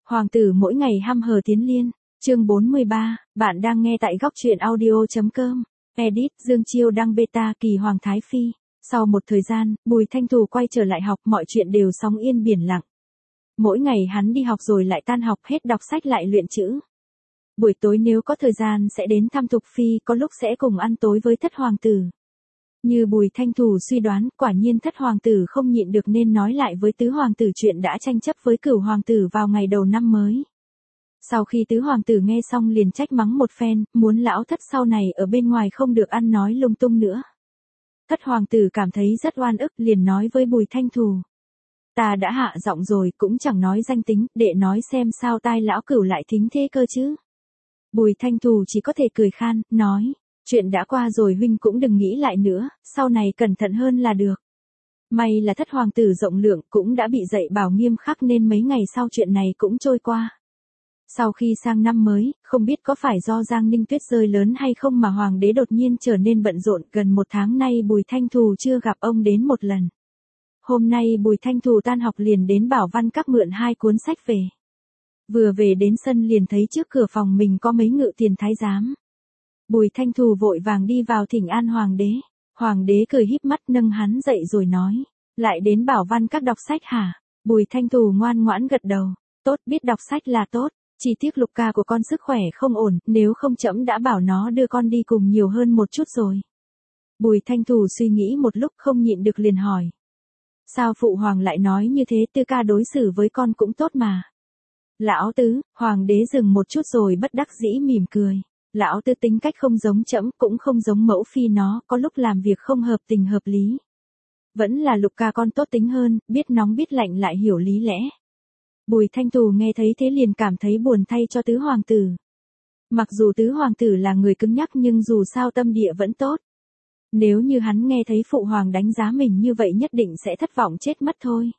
Hoàng tử mỗi ngày hăm hờ tiến liên, chương 43, bạn đang nghe tại góc truyện audio.com. Edit, Dương Chiêu đăng beta kỳ Hoàng Thái Phi. Sau một thời gian, Bùi Thanh Thù quay trở lại học, mọi chuyện đều sóng yên biển lặng. Mỗi ngày hắn đi học rồi lại tan học, hết đọc sách lại luyện chữ. Buổi tối nếu có thời gian sẽ đến thăm Thục Phi, có lúc sẽ cùng ăn tối với thất hoàng tử. Như Bùi Thanh Thù suy đoán, quả nhiên thất hoàng tử không nhịn được nên nói lại với tứ hoàng tử chuyện đã tranh chấp với cửu hoàng tử vào ngày đầu năm mới. Sau khi tứ hoàng tử nghe xong liền trách mắng một phen, muốn lão thất sau này ở bên ngoài không được ăn nói lung tung nữa. Thất hoàng tử cảm thấy rất oan ức, liền nói với Bùi Thanh Thù. Ta đã hạ giọng rồi, cũng chẳng nói danh tính, đệ nói xem sao tai lão cửu lại thính thế cơ chứ. Bùi Thanh Thù chỉ có thể cười khan, nói. Chuyện đã qua rồi huynh cũng đừng nghĩ lại nữa, sau này cẩn thận hơn là được. May là thất hoàng tử rộng lượng cũng đã bị dạy bảo nghiêm khắc nên mấy ngày sau chuyện này cũng trôi qua. Sau khi sang năm mới, không biết có phải do Giang Ninh tuyết rơi lớn hay không mà hoàng đế đột nhiên trở nên bận rộn, gần một tháng nay Bùi Thanh Thù chưa gặp ông đến một lần. Hôm nay Bùi Thanh Thù tan học liền đến Bảo Văn Các mượn 2 cuốn sách về. Vừa về đến sân liền thấy trước cửa phòng mình có mấy ngự tiền thái giám. Bùi Thanh Thù vội vàng đi vào thỉnh an hoàng đế. Hoàng đế cười híp mắt nâng hắn dậy rồi nói. Lại đến Bảo Văn Các đọc sách hả? Bùi Thanh Thù ngoan ngoãn gật đầu. Tốt, biết đọc sách là tốt. Chỉ tiếc Lục ca của con sức khỏe không ổn, nếu không trẫm đã bảo nó đưa con đi cùng nhiều hơn một chút rồi. Bùi Thanh Thù suy nghĩ một lúc không nhịn được liền hỏi. Sao phụ hoàng lại nói như thế, Tư ca đối xử với con cũng tốt mà. Lão tứ, hoàng đế dừng một chút rồi bất đắc dĩ mỉm cười. Lão tứ tính cách không giống trẫm, cũng không giống mẫu phi nó, có lúc làm việc không hợp tình hợp lý. Vẫn là Lục ca con tốt tính hơn, biết nóng biết lạnh lại hiểu lý lẽ. Bùi Thanh Thù nghe thấy thế liền cảm thấy buồn thay cho tứ hoàng tử. Mặc dù tứ hoàng tử là người cứng nhắc nhưng dù sao tâm địa vẫn tốt. Nếu như hắn nghe thấy phụ hoàng đánh giá mình như vậy nhất định sẽ thất vọng chết mất thôi.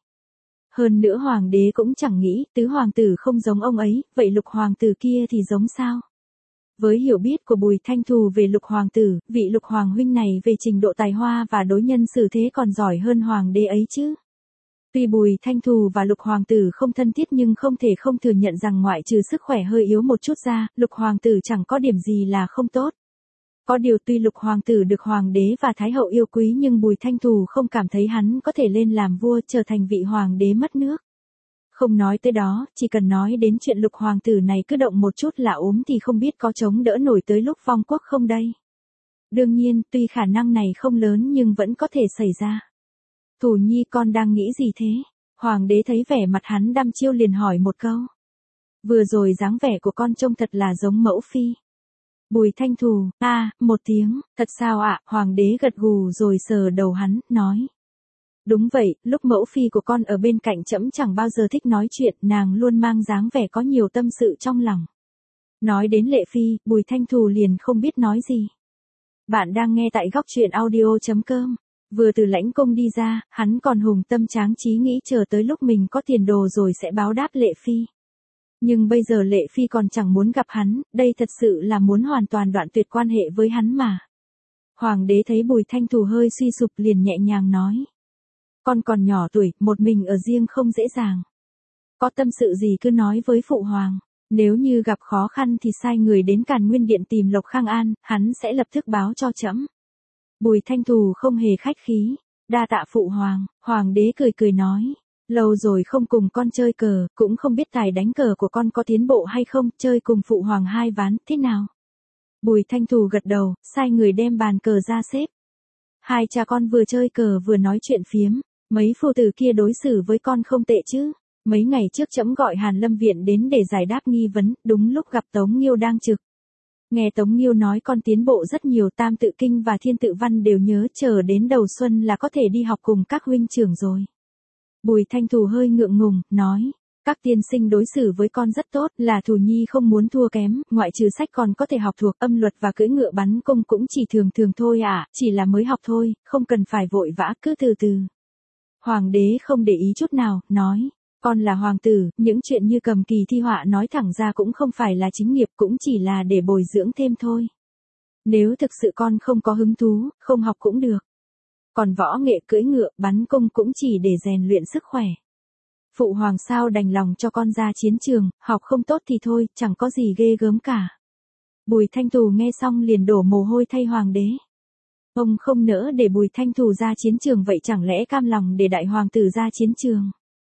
Hơn nữa hoàng đế cũng chẳng nghĩ tứ hoàng tử không giống ông ấy, vậy lục hoàng tử kia thì giống sao? Với hiểu biết của Bùi Thanh Thù về lục hoàng tử, vị lục hoàng huynh này về trình độ tài hoa và đối nhân xử thế còn giỏi hơn hoàng đế ấy chứ. Tuy Bùi Thanh Thù và lục hoàng tử không thân thiết nhưng không thể không thừa nhận rằng ngoại trừ sức khỏe hơi yếu một chút ra, lục hoàng tử chẳng có điểm gì là không tốt. Có điều tuy lục hoàng tử được hoàng đế và thái hậu yêu quý nhưng Bùi Thanh Thù không cảm thấy hắn có thể lên làm vua trở thành vị hoàng đế mất nước. Không nói tới đó, chỉ cần nói đến chuyện lục hoàng tử này cứ động một chút là ốm thì không biết có chống đỡ nổi tới lúc vong quốc không đây. Đương nhiên, tuy khả năng này không lớn nhưng vẫn có thể xảy ra. Thù nhi con đang nghĩ gì thế? Hoàng đế thấy vẻ mặt hắn đăm chiêu liền hỏi một câu. Vừa rồi dáng vẻ của con trông thật là giống mẫu phi. Bùi Thanh Thù, một tiếng, thật sao ạ? Hoàng đế gật gù rồi sờ đầu hắn, nói. Đúng vậy, lúc mẫu phi của con ở bên cạnh trẫm chẳng bao giờ thích nói chuyện, nàng luôn mang dáng vẻ có nhiều tâm sự trong lòng. Nói đến Lệ Phi, Bùi Thanh Thù liền không biết nói gì. Bạn đang nghe tại góc truyện audio.com. Vừa từ lãnh cung đi ra, hắn còn hùng tâm tráng trí nghĩ chờ tới lúc mình có tiền đồ rồi sẽ báo đáp Lệ Phi. Nhưng bây giờ Lệ Phi còn chẳng muốn gặp hắn, đây thật sự là muốn hoàn toàn đoạn tuyệt quan hệ với hắn mà. Hoàng đế thấy Bùi Thanh Thù hơi suy sụp liền nhẹ nhàng nói. Con còn nhỏ tuổi, một mình ở riêng không dễ dàng. Có tâm sự gì cứ nói với phụ hoàng. Nếu như gặp khó khăn thì sai người đến Càn Nguyên Điện tìm Lộc Khang An, hắn sẽ lập tức báo cho trẫm. Bùi Thanh Thù không hề khách khí. Đa tạ phụ hoàng, hoàng đế cười cười nói. Lâu rồi không cùng con chơi cờ, cũng không biết tài đánh cờ của con có tiến bộ hay không, chơi cùng phụ hoàng 2 ván, thế nào? Bùi Thanh Thù gật đầu, sai người đem bàn cờ ra xếp. Hai cha con vừa chơi cờ vừa nói chuyện phiếm, mấy phu tử kia đối xử với con không tệ chứ. Mấy ngày trước trẫm gọi Hàn Lâm Viện đến để giải đáp nghi vấn, đúng lúc gặp Tống Nghiêu đang trực. Nghe Tống Nghiêu nói con tiến bộ rất nhiều, Tam Tự Kinh và Thiên Tự Văn đều nhớ, chờ đến đầu xuân là có thể đi học cùng các huynh trưởng rồi. Bùi Thanh Thù hơi ngượng ngùng, nói, các tiên sinh đối xử với con rất tốt, là Thù nhi không muốn thua kém, ngoại trừ sách còn có thể học thuộc âm luật và cưỡi ngựa bắn cung cũng chỉ thường thường thôi chỉ là mới học thôi, không cần phải vội vã, cứ từ từ. Hoàng đế không để ý chút nào, nói, con là hoàng tử, những chuyện như cầm kỳ thi họa nói thẳng ra cũng không phải là chính nghiệp, cũng chỉ là để bồi dưỡng thêm thôi. Nếu thực sự con không có hứng thú, không học cũng được. Còn võ nghệ cưỡi ngựa, bắn cung cũng chỉ để rèn luyện sức khỏe. Phụ hoàng sao đành lòng cho con ra chiến trường, học không tốt thì thôi, chẳng có gì ghê gớm cả. Bùi Thanh Thù nghe xong liền đổ mồ hôi thay hoàng đế. Ông không nỡ để Bùi Thanh Thù ra chiến trường, vậy chẳng lẽ cam lòng để đại hoàng tử ra chiến trường?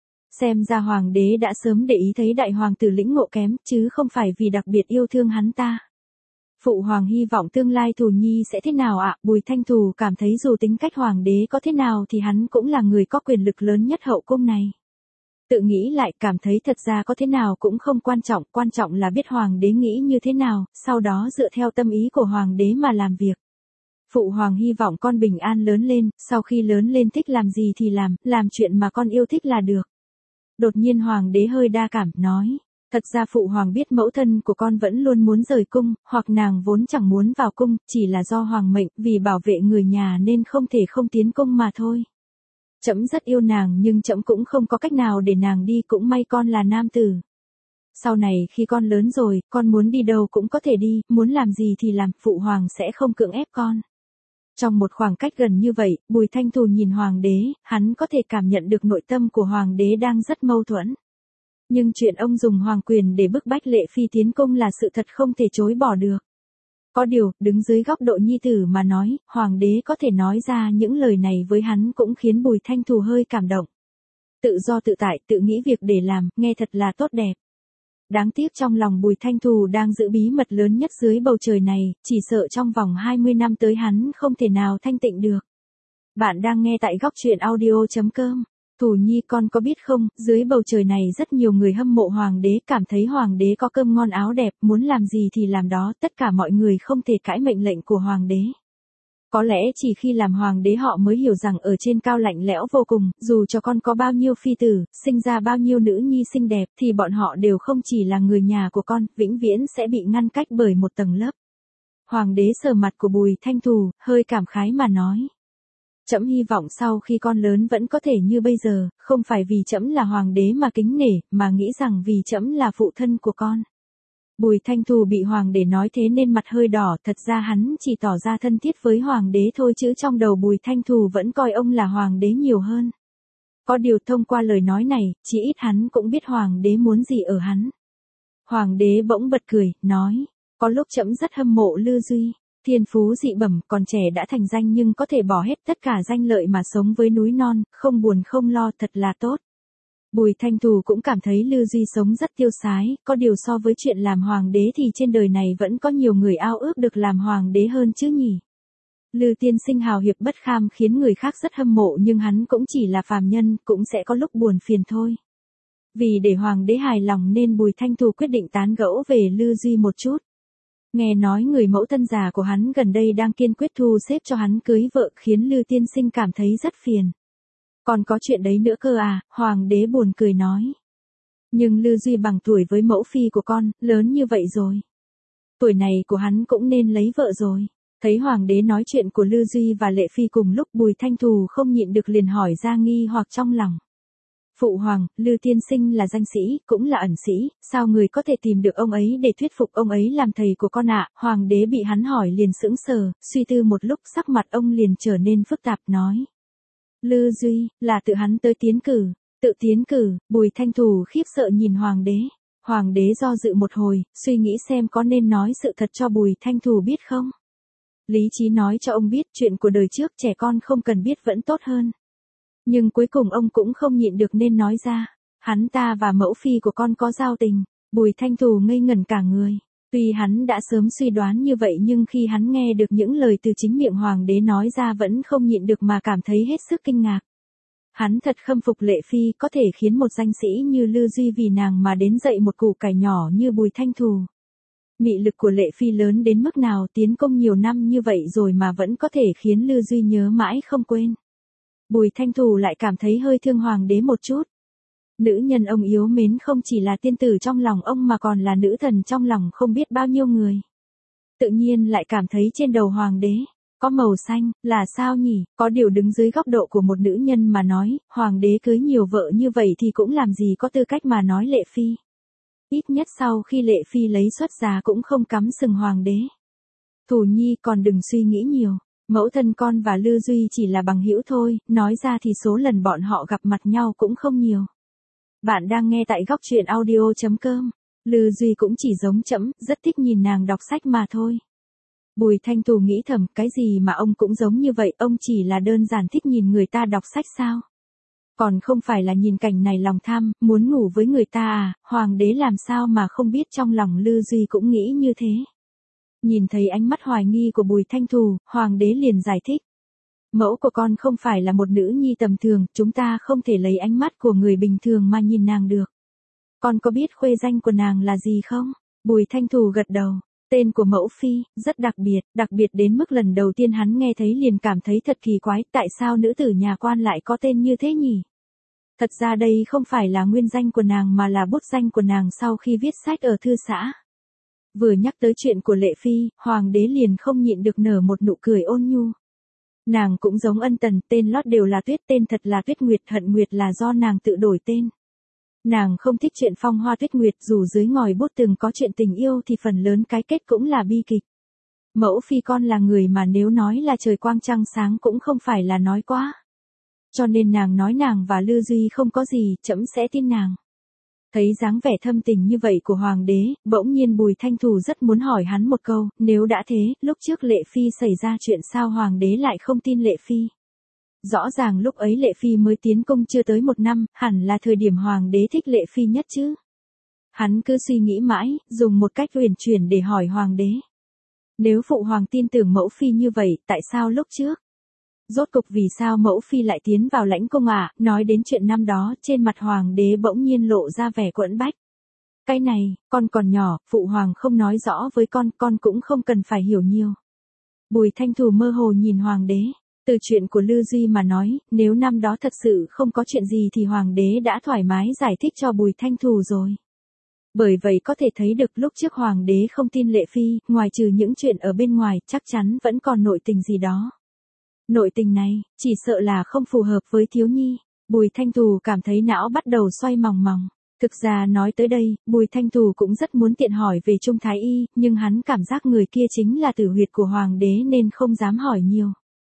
Xem ra hoàng đế đã sớm để ý thấy đại hoàng tử lĩnh ngộ kém, chứ không phải vì đặc biệt yêu thương hắn ta. Phụ hoàng hy vọng tương lai Thù Nhi sẽ thế nào ạ? Bùi Thanh Thù cảm thấy dù tính cách hoàng đế có thế nào thì hắn cũng là người có quyền lực lớn nhất hậu cung này. Tự nghĩ lại cảm thấy thật ra có thế nào cũng không quan trọng là biết hoàng đế nghĩ như thế nào, sau đó dựa theo tâm ý của hoàng đế mà làm việc. Phụ hoàng hy vọng con bình an lớn lên, sau khi lớn lên thích làm gì thì làm chuyện mà con yêu thích là được. Đột nhiên hoàng đế hơi đa cảm, nói, thật ra phụ hoàng biết mẫu thân của con vẫn luôn muốn rời cung, hoặc nàng vốn chẳng muốn vào cung, chỉ là do hoàng mệnh, vì bảo vệ người nhà nên không thể không tiến cung mà thôi. Trẫm rất yêu nàng nhưng trẫm cũng không có cách nào để nàng đi, cũng may con là nam tử. Sau này khi con lớn rồi, con muốn đi đâu cũng có thể đi, muốn làm gì thì làm, phụ hoàng sẽ không cưỡng ép con. Trong một khoảng cách gần như vậy, Bùi Thanh Thù nhìn hoàng đế, hắn có thể cảm nhận được nội tâm của hoàng đế đang rất mâu thuẫn. Nhưng chuyện ông dùng hoàng quyền để bức bách Lệ Phi tiến cung là sự thật không thể chối bỏ được. Có điều, đứng dưới góc độ nhi tử mà nói, hoàng đế có thể nói ra những lời này với hắn cũng khiến Bùi Thanh Thù hơi cảm động. Tự do tự tại, tự nghĩ việc để làm, nghe thật là tốt đẹp. Đáng tiếc trong lòng Bùi Thanh Thù đang giữ bí mật lớn nhất dưới bầu trời này, chỉ sợ trong vòng 20 năm tới hắn không thể nào thanh tịnh được. Bạn đang nghe tại góc truyện audio.com. Thù Nhi con có biết không, dưới bầu trời này rất nhiều người hâm mộ hoàng đế, cảm thấy hoàng đế có cơm ngon áo đẹp, muốn làm gì thì làm đó, tất cả mọi người không thể cãi mệnh lệnh của hoàng đế. Có lẽ chỉ khi làm hoàng đế họ mới hiểu rằng ở trên cao lạnh lẽo vô cùng, dù cho con có bao nhiêu phi tử, sinh ra bao nhiêu nữ nhi xinh đẹp, thì bọn họ đều không chỉ là người nhà của con, vĩnh viễn sẽ bị ngăn cách bởi một tầng lớp. Hoàng đế sờ mặt của Bùi Thanh Thù, hơi cảm khái mà nói. Trẫm hy vọng sau khi con lớn vẫn có thể như bây giờ, không phải vì trẫm là hoàng đế mà kính nể, mà nghĩ rằng vì trẫm là phụ thân của con. Bùi Thanh Thù bị hoàng đế nói thế nên mặt hơi đỏ, thật ra hắn chỉ tỏ ra thân thiết với hoàng đế thôi chứ trong đầu Bùi Thanh Thù vẫn coi ông là hoàng đế nhiều hơn. Có điều thông qua lời nói này, chỉ ít hắn cũng biết hoàng đế muốn gì ở hắn. Hoàng đế bỗng bật cười, nói, có lúc trẫm rất hâm mộ Lư Duy. Thiên phú dị bẩm, còn trẻ đã thành danh nhưng có thể bỏ hết tất cả danh lợi mà sống với núi non, không buồn không lo, thật là tốt. Bùi Thanh Thù cũng cảm thấy Lư Duy sống rất tiêu sái, có điều so với chuyện làm hoàng đế thì trên đời này vẫn có nhiều người ao ước được làm hoàng đế hơn chứ nhỉ. Lư tiên sinh hào hiệp bất kham khiến người khác rất hâm mộ nhưng hắn cũng chỉ là phàm nhân, cũng sẽ có lúc buồn phiền thôi. Vì để hoàng đế hài lòng nên Bùi Thanh Thù quyết định tán gẫu về Lư Duy một chút. Nghe nói người mẫu thân già của hắn gần đây đang kiên quyết thu xếp cho hắn cưới vợ, khiến Lư tiên sinh cảm thấy rất phiền. Còn có chuyện đấy nữa cơ à, hoàng đế buồn cười nói. Nhưng Lư Duy bằng tuổi với mẫu phi của con, lớn như vậy rồi. Tuổi này của hắn cũng nên lấy vợ rồi. Thấy hoàng đế nói chuyện của Lư Duy và Lệ Phi cùng lúc, Bùi Thanh Thù không nhịn được liền hỏi ra nghi hoặc trong lòng. Phụ hoàng, Lư tiên sinh là danh sĩ, cũng là ẩn sĩ, sao người có thể tìm được ông ấy để thuyết phục ông ấy làm thầy của con ạ? Hoàng đế bị hắn hỏi liền sững sờ, suy tư một lúc sắc mặt ông liền trở nên phức tạp nói. Lư Duy, là tự hắn tới tiến cử, tự tiến cử, Bùi Thanh Thù khiếp sợ nhìn hoàng đế. Hoàng đế do dự một hồi, suy nghĩ xem có nên nói sự thật cho Bùi Thanh Thù biết không? Lý trí nói cho ông biết chuyện của đời trước trẻ con không cần biết vẫn tốt hơn. Nhưng cuối cùng ông cũng không nhịn được nên nói ra. Hắn ta và mẫu phi của con có giao tình. Bùi Thanh Thù ngây ngẩn cả người. Tuy hắn đã sớm suy đoán như vậy nhưng khi hắn nghe được những lời từ chính miệng hoàng đế nói ra vẫn không nhịn được mà cảm thấy hết sức kinh ngạc. Hắn thật khâm phục Lệ Phi có thể khiến một danh sĩ như Lư Duy vì nàng mà đến dạy một củ cải nhỏ như Bùi Thanh Thù. Mị lực của Lệ Phi lớn đến mức nào, tiến công nhiều năm như vậy rồi mà vẫn có thể khiến Lư Duy nhớ mãi không quên. Bùi Thanh Thù lại cảm thấy hơi thương hoàng đế một chút. Nữ nhân ông yếu mến không chỉ là tiên tử trong lòng ông mà còn là nữ thần trong lòng không biết bao nhiêu người. Tự nhiên lại cảm thấy trên đầu hoàng đế có màu xanh, là sao nhỉ? Có điều đứng dưới góc độ của một nữ nhân mà nói, hoàng đế cưới nhiều vợ như vậy thì cũng làm gì có tư cách mà nói Lệ Phi. Ít nhất sau khi Lệ Phi lấy xuất giá cũng không cắm sừng hoàng đế. Thù Nhi còn đừng suy nghĩ nhiều. Mẫu thân con và Lư Duy chỉ là bằng hữu thôi, nói ra thì số lần bọn họ gặp mặt nhau cũng không nhiều. Bạn đang nghe tại góc truyện audio.com. Lư Duy cũng chỉ giống trẫm, rất thích nhìn nàng đọc sách mà thôi. Bùi Thanh Tú nghĩ thầm, cái gì mà ông cũng giống như vậy, ông chỉ là đơn giản thích nhìn người ta đọc sách sao? Còn không phải là nhìn cảnh này lòng tham, muốn ngủ với người ta à? Hoàng đế làm sao mà không biết trong lòng Lư Duy cũng nghĩ như thế. Nhìn thấy ánh mắt hoài nghi của Bùi Thanh Tú, Hoàng đế liền giải thích. Mẫu của con không phải là một nữ nhi tầm thường, chúng ta không thể lấy ánh mắt của người bình thường mà nhìn nàng được. Con có biết khuê danh của nàng là gì không? Bùi Thanh Tú gật đầu. Tên của mẫu phi, rất đặc biệt đến mức lần đầu tiên hắn nghe thấy liền cảm thấy thật kỳ quái, tại sao nữ tử nhà quan lại có tên như thế nhỉ? Thật ra đây không phải là nguyên danh của nàng mà là bút danh của nàng sau khi viết sách ở thư xã. Vừa nhắc tới chuyện của Lệ Phi, Hoàng đế liền không nhịn được nở một nụ cười ôn nhu. Nàng cũng giống Ân Tần, tên lót đều là Tuyết, tên thật là Tuyết Nguyệt, Hận Nguyệt là do nàng tự đổi tên. Nàng không thích chuyện phong hoa tuyết nguyệt, dù dưới ngòi bút từng có chuyện tình yêu thì phần lớn cái kết cũng là bi kịch. Mẫu phi con là người mà nếu nói là trời quang trăng sáng cũng không phải là nói quá. Cho nên nàng nói nàng và Lư Duy không có gì, trẫm sẽ tin nàng. Thấy dáng vẻ thâm tình như vậy của Hoàng đế, bỗng nhiên Bùi Thanh Tú rất muốn hỏi hắn một câu, nếu đã thế, lúc trước Lệ Phi xảy ra chuyện sao Hoàng đế lại không tin Lệ Phi? Rõ ràng lúc ấy Lệ Phi mới tiến cung chưa tới 1 năm, hẳn là thời điểm Hoàng đế thích Lệ Phi nhất chứ. Hắn cứ suy nghĩ mãi, dùng một cách uyển chuyển để hỏi Hoàng đế. Nếu phụ hoàng tin tưởng mẫu phi như vậy, tại sao lúc trước? Rốt cục vì sao mẫu phi lại tiến vào lãnh cung à? Nói đến chuyện năm đó, trên mặt Hoàng đế bỗng nhiên lộ ra vẻ quẫn bách. Cái này, con còn nhỏ, phụ hoàng không nói rõ với con cũng không cần phải hiểu nhiều. Bùi Thanh Tú mơ hồ nhìn Hoàng đế. Từ chuyện của Lư Duy mà nói, nếu năm đó thật sự không có chuyện gì thì Hoàng đế đã thoải mái giải thích cho Bùi Thanh Tú rồi. Bởi vậy có thể thấy được lúc trước Hoàng đế không tin Lệ Phi, ngoài trừ những chuyện ở bên ngoài, chắc chắn vẫn còn nội tình gì đó. Nội tình này, chỉ sợ là không phù hợp với thiếu nhi. Bùi Thanh Tú cảm thấy não bắt đầu xoay mòng mòng. Thực ra nói tới đây, Bùi Thanh Tú cũng rất muốn tiện hỏi về Trung Thái Y, nhưng hắn cảm giác người kia chính là tử huyệt của Hoàng đế nên không dám hỏi nhiều.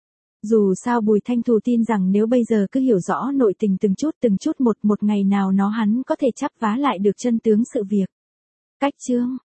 Dù sao Bùi Thanh Tú tin rằng nếu bây giờ cứ hiểu rõ nội tình từng chút một ngày nào nó hắn có thể chắp vá lại được chân tướng sự việc. Cách chương